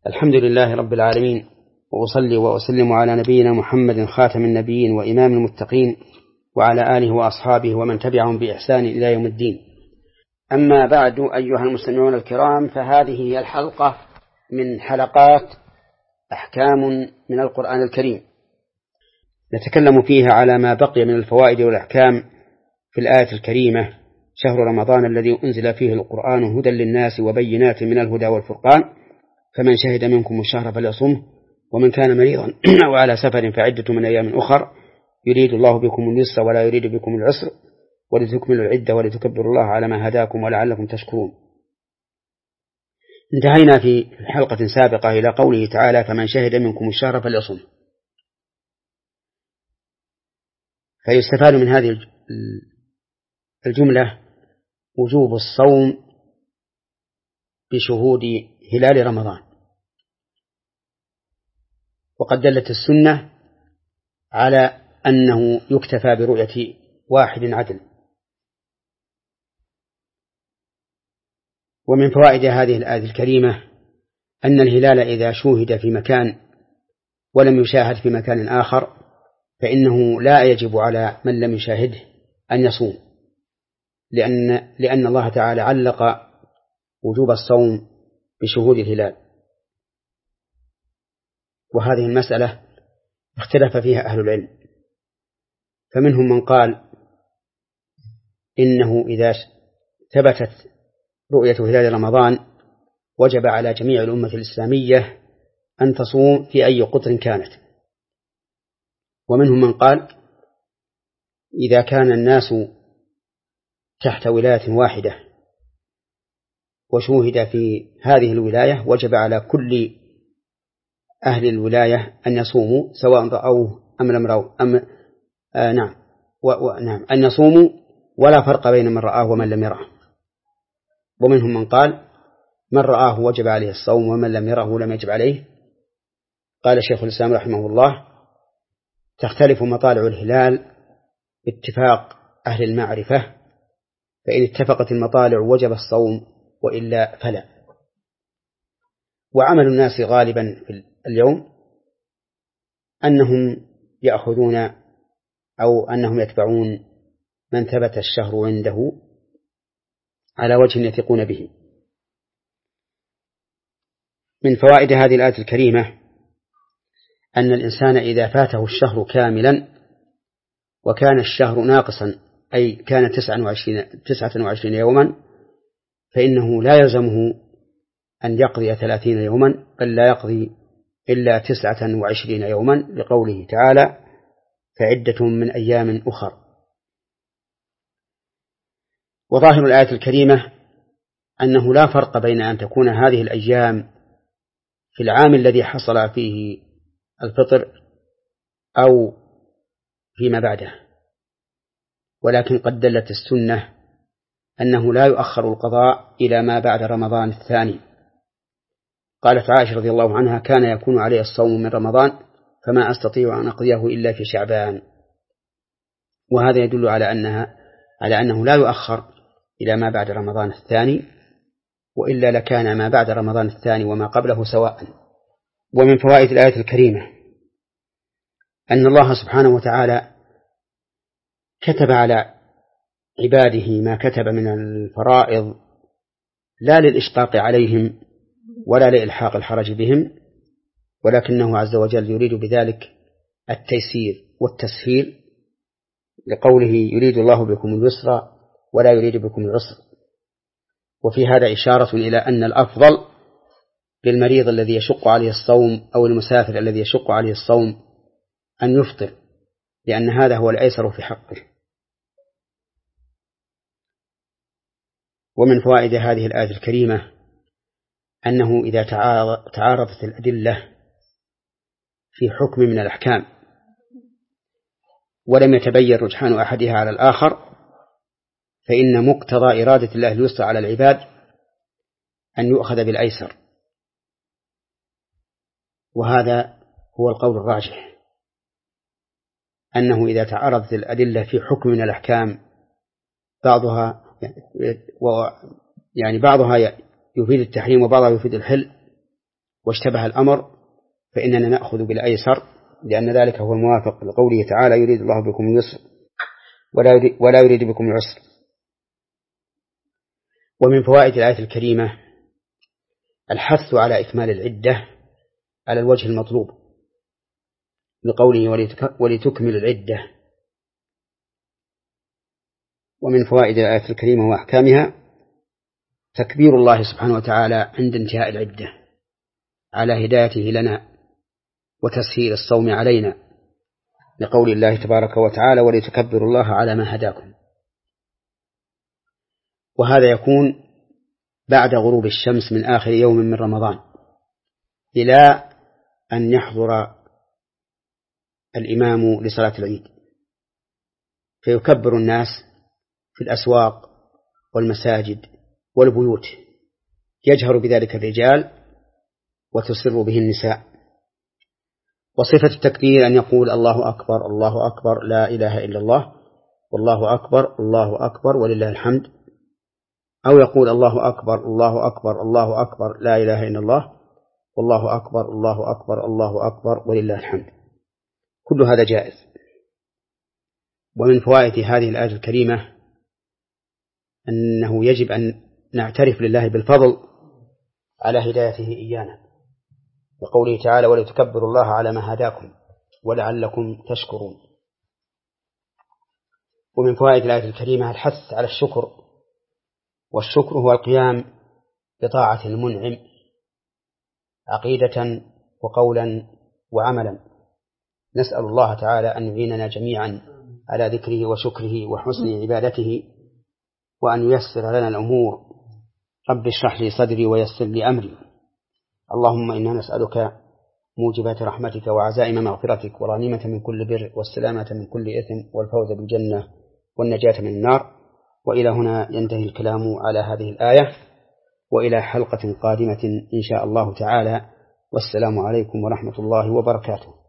الحمد لله رب العالمين، وأصلي وأسلم على نبينا محمد خاتم النبيين وإمام المتقين، وعلى آله وأصحابه ومن تبعهم بإحسان إلى يوم الدين. أما بعد، أيها المستمعون الكرام، فهذه هي الحلقة من حلقات أحكام من القرآن الكريم، نتكلم فيها على ما بقي من الفوائد والأحكام في الآية الكريمة: شهر رمضان الذي أنزل فيه القرآن هدى للناس وبينات من الهدى والفرقان، فمن شهد منكم الشهر فليصمه، ومن كان مريضا أو على سفر فعدة من أيام أخر، يريد الله بكم اليسر ولا يريد بكم العسر ولتكملوا العدة ولتكبروا الله على ما هداكم ولعلكم تشكرون. انتهينا في حلقة سابقة إلى قوله تعالى: فمن شهد منكم الشهر فليصمه. فيستفاد من هذه الجملة وجوب الصوم بشهود هلال رمضان، وقد دلت السنة على أنه يكتفى برؤية واحد عدل. ومن فوائد هذه الآية الكريمة أن الهلال إذا شوهد في مكان ولم يشاهد في مكان آخر فإنه لا يجب على من لم يشاهده أن يصوم، لأن الله تعالى علق وجوب الصوم بشهود الهلال. وهذه المسألة اختلف فيها أهل العلم، فمنهم من قال إنه إذا ثبتت رؤية هلال رمضان وجب على جميع الأمة الإسلامية أن تصوم في أي قطر كانت، ومنهم من قال إذا كان الناس تحت ولاية واحدة وشوهد في هذه الولاية وجب على كل أهل الولاية أن يصوموا سواء رأوه أم لم رأوه نعم أن يصوموا ولا فرق بين من رآه ومن لم يراه. ومنهم من قال من رآه وجب عليه الصوم ومن لم يره لم يجب عليه. قال شيخ الإسلام رحمه الله: تختلف مطالع الهلال باتفاق أهل المعرفة، فإن اتفقت المطالع وجب الصوم وإلا فلا. وعمل الناس غالبا في اليوم أنهم يأخذون أو أنهم يتبعون من ثبت الشهر عنده على وجه يثقون به. من فوائد هذه الآية الكريمة أن الإنسان إذا فاته الشهر كاملا وكان الشهر ناقصا أي كان 29 يوما فإنه لا يلزمه أن يقضي 30 يوما، بل لا يقضي إلا 29 يوما، لقوله تعالى: فعدة من أيام أخر. وظاهر الآية الكريمة أنه لا فرق بين أن تكون هذه الأيام في العام الذي حصل فيه الفطر أو فيما بعده، ولكن قد دلت السنة أنه لا يؤخر القضاء إلى ما بعد رمضان الثاني. قالت عائشة رضي الله عنها: كان يكون علي الصوم من رمضان فما أستطيع أن أقضيه إلا في شعبان. وهذا يدل على أنه لا يؤخر إلى ما بعد رمضان الثاني، وإلا لكان ما بعد رمضان الثاني وما قبله سواء. ومن فوائد الآية الكريمة أن الله سبحانه وتعالى كتب على عباده ما كتب من الفرائض لا للإشقاق عليهم ولا لإلحاق الحرج بهم، ولكنه عز وجل يريد بذلك التيسير والتسهيل، لقوله: يريد الله بكم اليسر ولا يريد بكم العسر. وفي هذا إشارة إلى أن الأفضل للمريض الذي يشق عليه الصوم أو المسافر الذي يشق عليه الصوم أن يفطر، لأن هذا هو الأيسر في حقه. ومن فوائد هذه الآية الكريمة أنه إذا تعارضت الأدلة في حكم من الأحكام ولم يتبين رجحان أحدها على الآخر فإن مقتضى إرادة الله اليسر على العباد أن يؤخذ بالأيسر، وهذا هو القول الراجح، أنه إذا تعارضت الأدلة في حكم من الأحكام بعضها بعضها يفيد التحريم وبعضها يفيد الحل، واشتبه الأمر فإننا نأخذ بالأيسر، لأن ذلك هو الموافق لقوله تعالى: يريد الله بكم اليسر ولا يريد بكم العسر. ومن فوائد الآية الكريمة الحث على إكمال العدة على الوجه المطلوب، لقوله: ولتكمل العدة. ومن فوائد الآية الكريمة وأحكامها تكبير الله سبحانه وتعالى عند انتهاء العدة على هدايته لنا وتسهيل الصوم علينا، لقول الله تبارك وتعالى: ولتكبروا الله على ما هداكم. وهذا يكون بعد غروب الشمس من آخر يوم من رمضان، إلى أن يحضر الإمام لصلاة العيد، فيكبر الناس في الأسواق والمساجد والبيوت، يجهر بذلك الرجال وتسر به النساء. وصفة التكبير أن يقول: الله أكبر الله أكبر لا إله إلا الله، والله أكبر الله أكبر ولله الحمد، أو يقول: الله أكبر الله أكبر الله أكبر لا إله إلا الله، والله أكبر الله أكبر الله أكبر ولله الحمد. كل هذا جائز. ومن فوائد هذه الآية الكريمة أنه يجب أن نعترف لله بالفضل على هدايته إيانا، وقوله تعالى: ولتكبروا الله على ما هداكم ولعلكم تشكرون. ومن فوائد الآية الكريمة الحث على الشكر، والشكر هو القيام بطاعة المنعم عقيدة وقولا وعملا. نسأل الله تعالى أن يعيننا جميعا على ذكره وشكره وحسن عبادته، وأن ييسر لنا الأمور. رب اشرح لي صدري ويسر لي أمري. اللهم إنا نسألك موجبات رحمتك وعزائم مغفرتك والغنيمة من كل بر والسلامة من كل إثم والفوز بالجنة والنجاة من النار. وإلى هنا ينتهي الكلام على هذه الآية، وإلى حلقة قادمة إن شاء الله تعالى، والسلام عليكم ورحمة الله وبركاته.